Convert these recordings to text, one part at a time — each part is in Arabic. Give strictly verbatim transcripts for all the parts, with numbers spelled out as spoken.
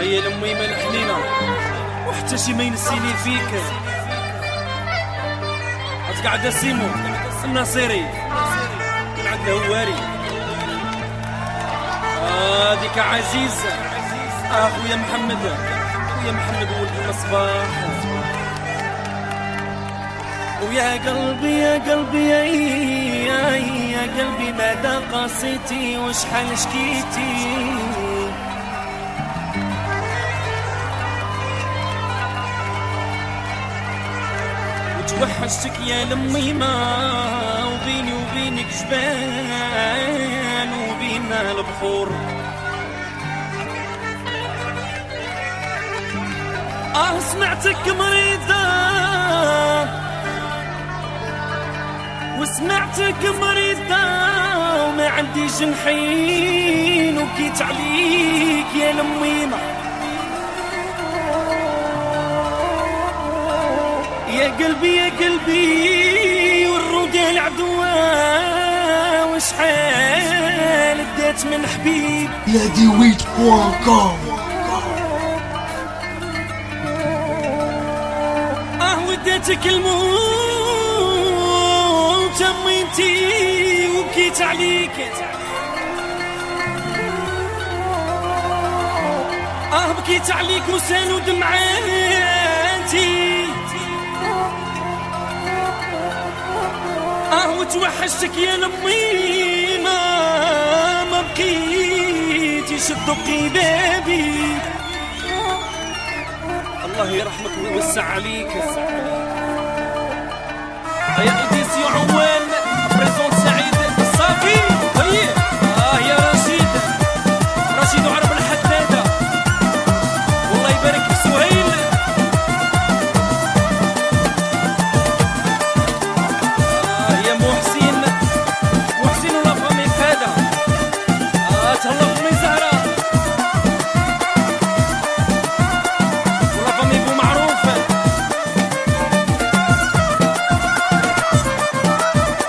يا لمي ما الحنينة وحتى شي ما ينسيني فيك. أتقعد سيمو الناصري من عند الهواري. هاديك آه عزيز أخويا محمد، أخويا محمد ولد المصباح. ويا قلبي يا قلبي يا, يا, يا قلبي مدى قصيتي وشحال شكيتي. وتوحشتك يا لميمة وبيني وبينك جبال وبينا البحور. اه سمعتك مريضة وسمعتك مريضة وما عندي جنحين وبكيت عليك يا لميمة. يا قلبي يا قلبي والرودة العدوى وشحال اديت من حبيب يا ديويت بوان كوم. اه وديتك الموت اميتي وبكيت عليك. اه بكيت عليك وسالوا دمعاتي. اه وتوحشتك يا لمي ما ما بقيتيش تدقي بابي. الله يرحمك ويوسع عليك. يا إديسيو عوان بريزون سعيد الصافي. طيب اه يا رشيد رشيد وعرب الحدادة. والله يبارك في سهيل. آه يا محسن محسن ولا فامي فادة. اه تهلا فامي زهرة ولا فامي بو معروف.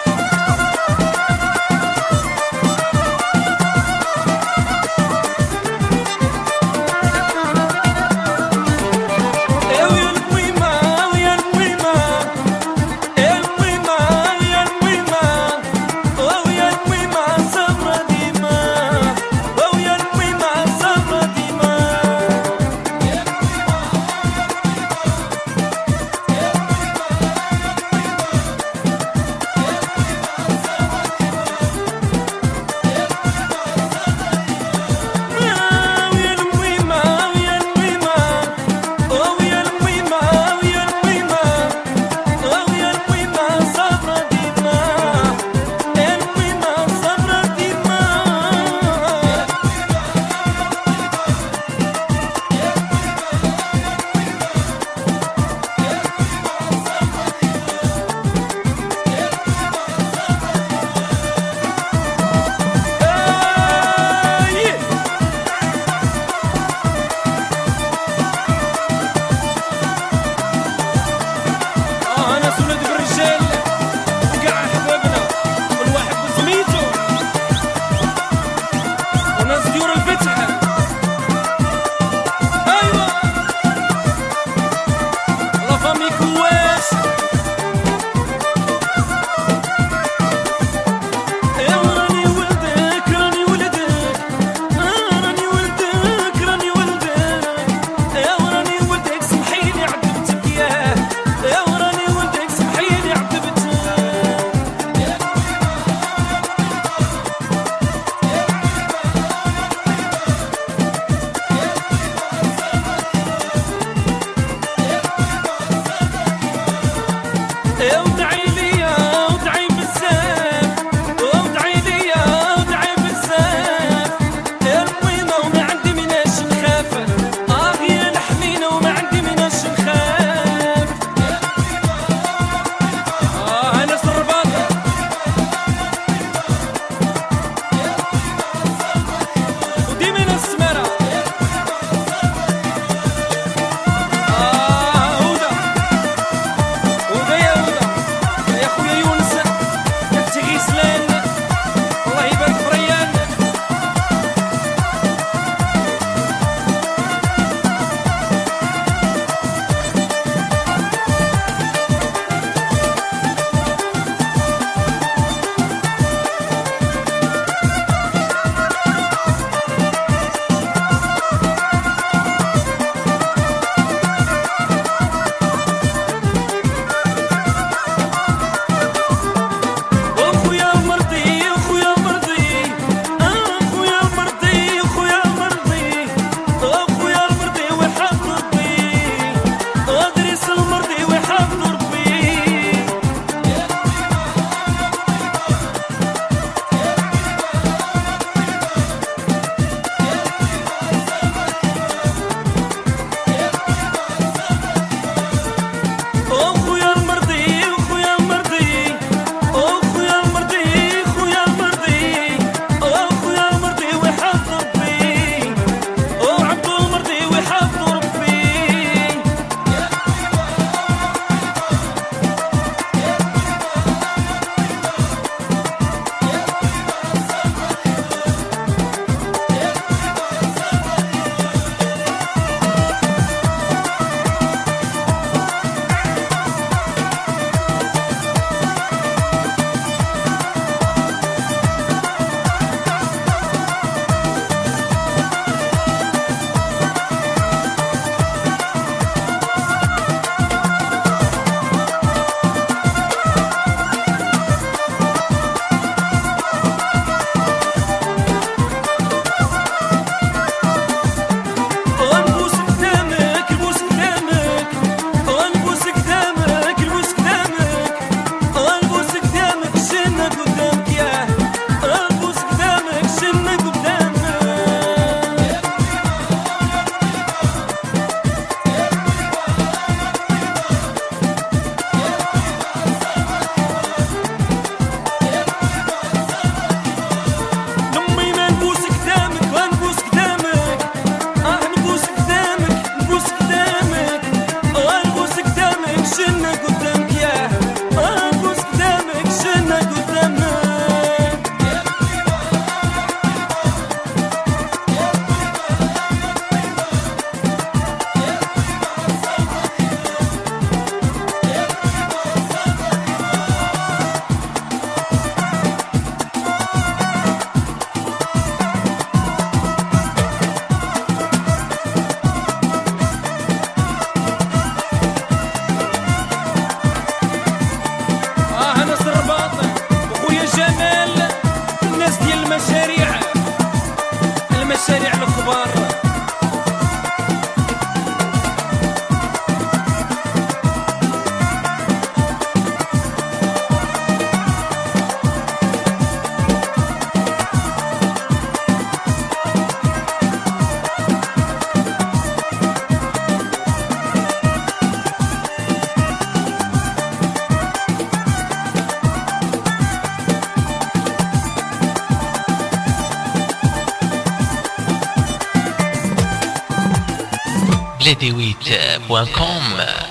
بلاديويت بوان كوم.